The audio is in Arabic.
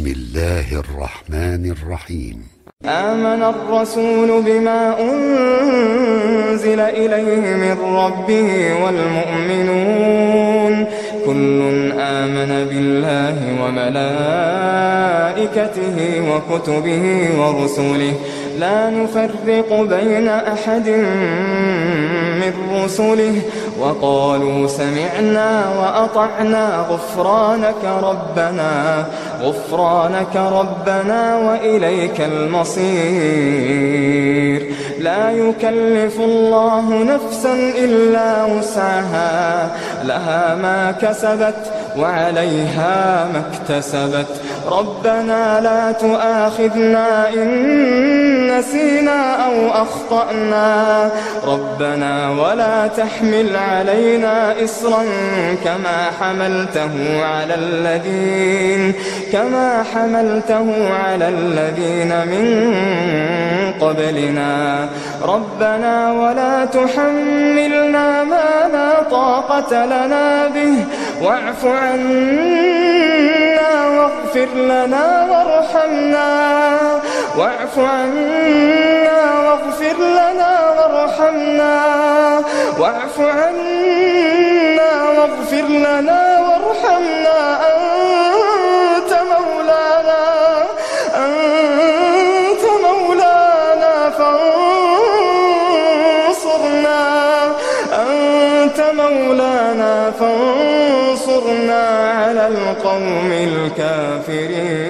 الله الرحمن الرحيم. آمن الرسول بما أنزل إليه من ربه والمؤمنون كل آمن بالله وملائكته وكتبه ورسله لا نفرق بين أحد من رسله وقالوا سمعنا وأطعنا غفرانك ربنا وإليك المصير. لا يكلف الله نفسا إلا وسعها لها ما كسبت وعليها ما اكتسبت. ربنا لا تؤاخذنا إن نسينا أو أخطأنا ربنا ولا تحمل علينا إصرا كما حملته على الذين من قبلنا ربنا ولا تحملنا ما لا طاقة لنا به واعف عنا واغفر لنا وارحمنا أنت مولانا فانصرنا على القوم الكافرين.